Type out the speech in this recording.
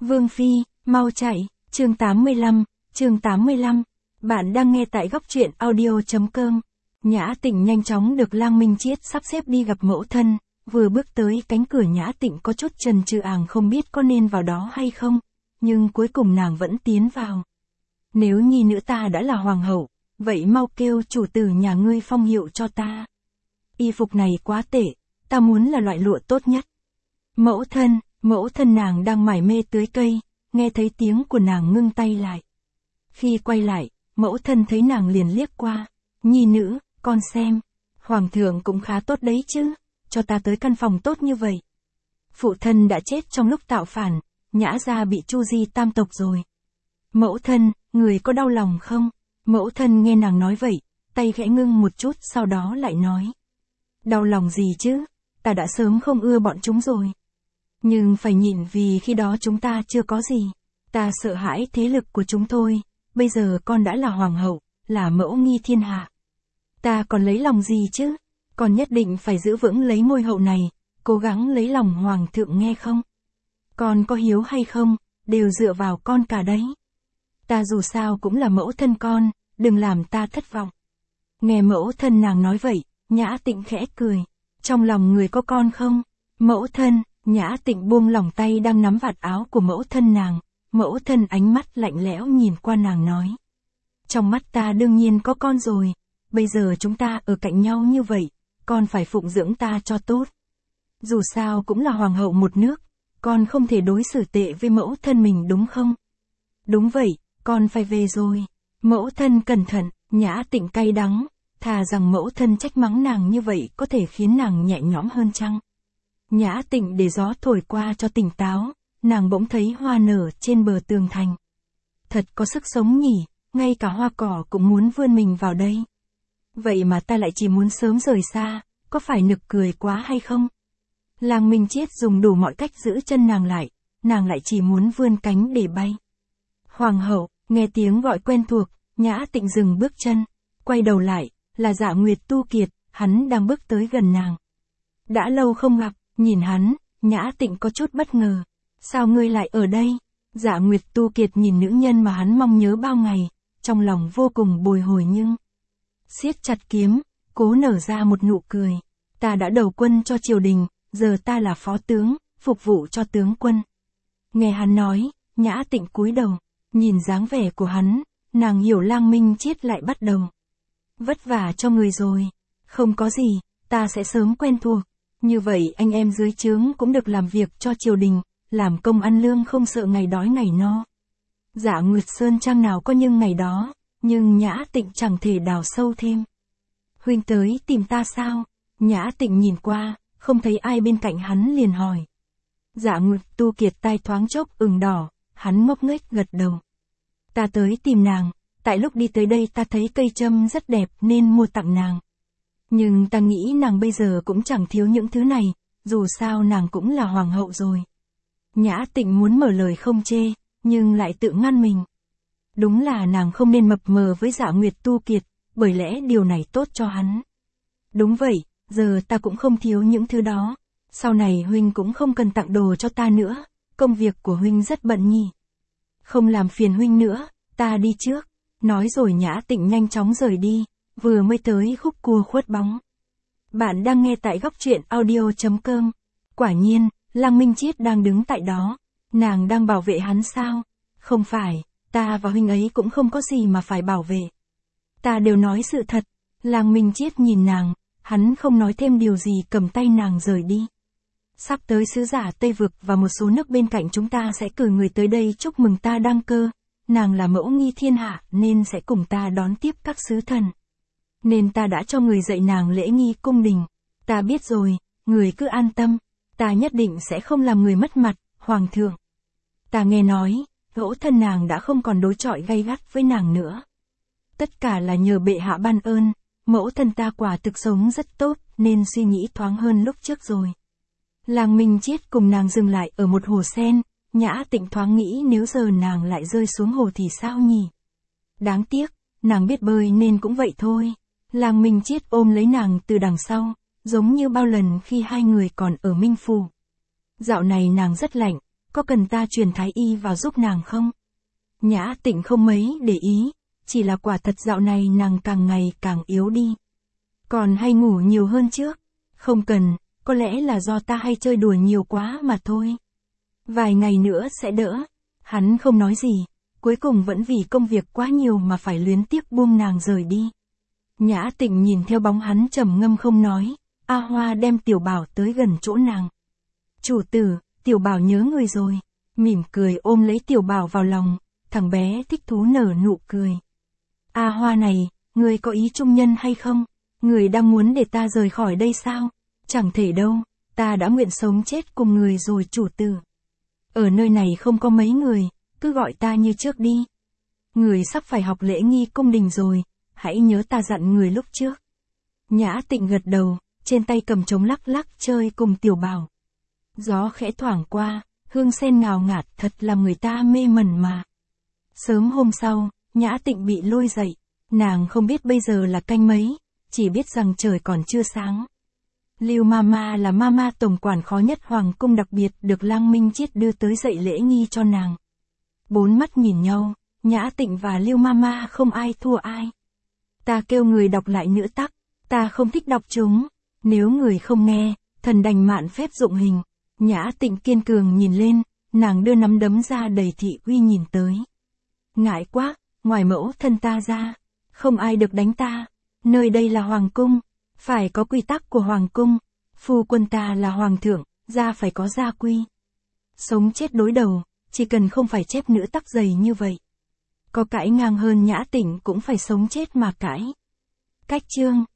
Vương Phi, mau chạy, chương 85. Bạn đang nghe tại góc truyện audio.com. Nhã Tịnh nhanh chóng được Lang Minh Chiết sắp xếp đi gặp mẫu thân, vừa bước tới cánh cửa Nhã Tịnh có chút chần chừ không biết có nên vào đó hay không, nhưng cuối cùng nàng vẫn tiến vào. Nếu nhi nữ ta đã là hoàng hậu, vậy mau kêu chủ tử nhà ngươi phong hiệu cho ta. Y phục này quá tệ, ta muốn là loại lụa tốt nhất. Mẫu thân nàng đang mải mê tưới cây, nghe thấy tiếng của nàng ngưng tay lại. Khi quay lại, mẫu thân thấy nàng liền liếc qua, nhi nữ, con xem, hoàng thượng cũng khá tốt đấy chứ, cho ta tới căn phòng tốt như vậy. Phụ thân đã chết trong lúc tạo phản, Nhã gia bị chu di tam tộc rồi. Mẫu thân, người có đau lòng không? Mẫu thân nghe nàng nói vậy, tay khẽ ngưng một chút sau đó lại nói. Đau lòng gì chứ, ta đã sớm không ưa bọn chúng rồi. Nhưng phải nhịn vì khi đó chúng ta chưa có gì. Ta sợ hãi thế lực của chúng thôi, bây giờ con đã là hoàng hậu, là mẫu nghi thiên hạ. Ta còn lấy lòng gì chứ, con nhất định phải giữ vững lấy ngôi hậu này, cố gắng lấy lòng hoàng thượng nghe không? Con có hiếu hay không, đều dựa vào con cả đấy. Ta dù sao cũng là mẫu thân con, đừng làm ta thất vọng. Nghe mẫu thân nàng nói vậy, Nhã Tịnh khẽ cười. Trong lòng người có con không? Mẫu thân, Nhã Tịnh buông lỏng tay đang nắm vạt áo của mẫu thân nàng. Mẫu thân ánh mắt lạnh lẽo nhìn qua nàng nói. Trong mắt ta đương nhiên có con rồi, bây giờ chúng ta ở cạnh nhau như vậy, con phải phụng dưỡng ta cho tốt. Dù sao cũng là hoàng hậu một nước, con không thể đối xử tệ với mẫu thân mình đúng không? Đúng vậy, con phải về rồi. Mẫu thân cẩn thận, Nhã Tịnh cay đắng, thà rằng mẫu thân trách mắng nàng như vậy có thể khiến nàng nhẹ nhõm hơn chăng? Nhã Tịnh để gió thổi qua cho tỉnh táo, nàng bỗng thấy hoa nở trên bờ tường thành. Thật có sức sống nhỉ, ngay cả hoa cỏ cũng muốn vươn mình vào đây. Vậy mà ta lại chỉ muốn sớm rời xa, có phải nực cười quá hay không? Lang Minh Chiết dùng đủ mọi cách giữ chân nàng lại chỉ muốn vươn cánh để bay. Hoàng hậu, nghe tiếng gọi quen thuộc, Nhã Tịnh dừng bước chân, quay đầu lại, là Dạ Nguyệt Tu Kiệt, hắn đang bước tới gần nàng. Đã lâu không gặp, nhìn hắn, Nhã Tịnh có chút bất ngờ. Sao ngươi lại ở đây? Dạ Nguyệt Tu Kiệt nhìn nữ nhân mà hắn mong nhớ bao ngày, trong lòng vô cùng bồi hồi nhưng siết chặt kiếm, cố nở ra một nụ cười. Ta đã đầu quân cho triều đình, giờ ta là phó tướng, phục vụ cho tướng quân. Nghe hắn nói, Nhã Tịnh cúi đầu, nhìn dáng vẻ của hắn, nàng hiểu Lang Minh Chiết lại bắt đầu. Vất vả cho người rồi. Không có gì, ta sẽ sớm quen thuộc. Như vậy anh em dưới trướng cũng được làm việc cho triều đình, làm công ăn lương không sợ ngày đói ngày no. Dạ Nguyệt Sơn Trang nào có nhưng ngày đó, nhưng Nhã Tịnh chẳng thể đào sâu thêm. Huynh tới tìm ta sao? Nhã Tịnh nhìn qua, không thấy ai bên cạnh hắn liền hỏi. Dạ Nguyệt Tu Kiệt tai thoáng chốc ửng đỏ, hắn ngốc nghếch gật đầu. Ta tới tìm nàng, tại lúc đi tới đây ta thấy cây trâm rất đẹp nên mua tặng nàng. Nhưng ta nghĩ nàng bây giờ cũng chẳng thiếu những thứ này, dù sao nàng cũng là hoàng hậu rồi. Nhã Tịnh muốn mở lời không chê, nhưng lại tự ngăn mình. Đúng là nàng không nên mập mờ với Dạ Nguyệt Tu Kiệt, bởi lẽ điều này tốt cho hắn. Đúng vậy, giờ ta cũng không thiếu những thứ đó. Sau này huynh cũng không cần tặng đồ cho ta nữa, công việc của huynh rất bận nhỉ. Không làm phiền huynh nữa, ta đi trước. Nói rồi Nhã Tịnh nhanh chóng rời đi, vừa mới tới khúc cua khuất bóng. Bạn đang nghe tại góc truyện audio.com. Quả nhiên, Lang Minh Chiết đang đứng tại đó. Nàng đang bảo vệ hắn sao? Không phải, ta và huynh ấy cũng không có gì mà phải bảo vệ. Ta đều nói sự thật. Lang Minh Chiết nhìn nàng, hắn không nói thêm điều gì cầm tay nàng rời đi. Sắp tới sứ giả Tây Vực và một số nước bên cạnh chúng ta sẽ cử người tới đây chúc mừng ta đăng cơ. Nàng là mẫu nghi thiên hạ nên sẽ cùng ta đón tiếp các sứ thần. Nên ta đã cho người dạy nàng lễ nghi cung đình. Ta biết rồi, người cứ an tâm. Ta nhất định sẽ không làm người mất mặt, hoàng thượng. Ta nghe nói, mẫu thân nàng đã không còn đối chọi gay gắt với nàng nữa. Tất cả là nhờ bệ hạ ban ơn, mẫu thân ta quả thực sống rất tốt nên suy nghĩ thoáng hơn lúc trước rồi. Lang Minh Chiết cùng nàng dừng lại ở một hồ sen. Nhã Tịnh thoáng nghĩ nếu giờ nàng lại rơi xuống hồ thì sao nhỉ? Đáng tiếc, nàng biết bơi nên cũng vậy thôi. Lang Minh Chiết ôm lấy nàng từ đằng sau, giống như bao lần khi hai người còn ở Minh Phủ. Dạo này nàng rất lạnh, có cần ta truyền thái y vào giúp nàng không? Nhã Tịnh không mấy để ý, chỉ là quả thật dạo này nàng càng ngày càng yếu đi. Còn hay ngủ nhiều hơn trước. Không cần, có lẽ là do ta hay chơi đùa nhiều quá mà thôi. Vài ngày nữa sẽ đỡ. Hắn không nói gì, cuối cùng vẫn vì công việc quá nhiều mà phải luyến tiếc buông nàng rời đi. Nhã Tịnh nhìn theo bóng hắn trầm ngâm không nói, A Hoa đem Tiểu Bảo tới gần chỗ nàng. Chủ tử, Tiểu Bảo nhớ người rồi. Mỉm cười ôm lấy Tiểu Bảo vào lòng, thằng bé thích thú nở nụ cười. A Hoa này, người có ý trung nhân hay không? Người đang muốn để ta rời khỏi đây sao? Chẳng thể đâu, ta đã nguyện sống chết cùng người rồi chủ tử. Ở nơi này không có mấy người, cứ gọi ta như trước đi. Người sắp phải học lễ nghi cung đình rồi, hãy nhớ ta dặn người lúc trước. Nhã Tịnh gật đầu, trên tay cầm trống lắc lắc chơi cùng Tiểu Bảo. Gió khẽ thoảng qua, hương sen ngào ngạt thật làm người ta mê mẩn mà. Sớm hôm sau, Nhã Tịnh bị lôi dậy, nàng không biết bây giờ là canh mấy, chỉ biết rằng trời còn chưa sáng. Lưu Mama là Mama tổng quản khó nhất hoàng cung đặc biệt được Lăng Minh Chiết đưa tới dạy lễ nghi cho nàng. Bốn mắt nhìn nhau, Nhã Tịnh và Lưu Mama không ai thua ai. Ta kêu người đọc lại nữa tắc, ta không thích đọc chúng. Nếu người không nghe, thần đành mạn phép dụng hình. Nhã Tịnh kiên cường nhìn lên, nàng đưa nắm đấm ra đầy thị uy nhìn tới. Ngại quá, ngoài mẫu thân ta ra, không ai được đánh ta. Nơi đây là hoàng cung, phải có quy tắc của hoàng cung. Phu quân ta là hoàng thượng, gia phải có gia quy. Sống chết đối đầu, chỉ cần không phải chép nữ tắc dày như vậy. Có cãi ngang hơn Nhã Tịnh cũng phải sống chết mà cãi. Cách chương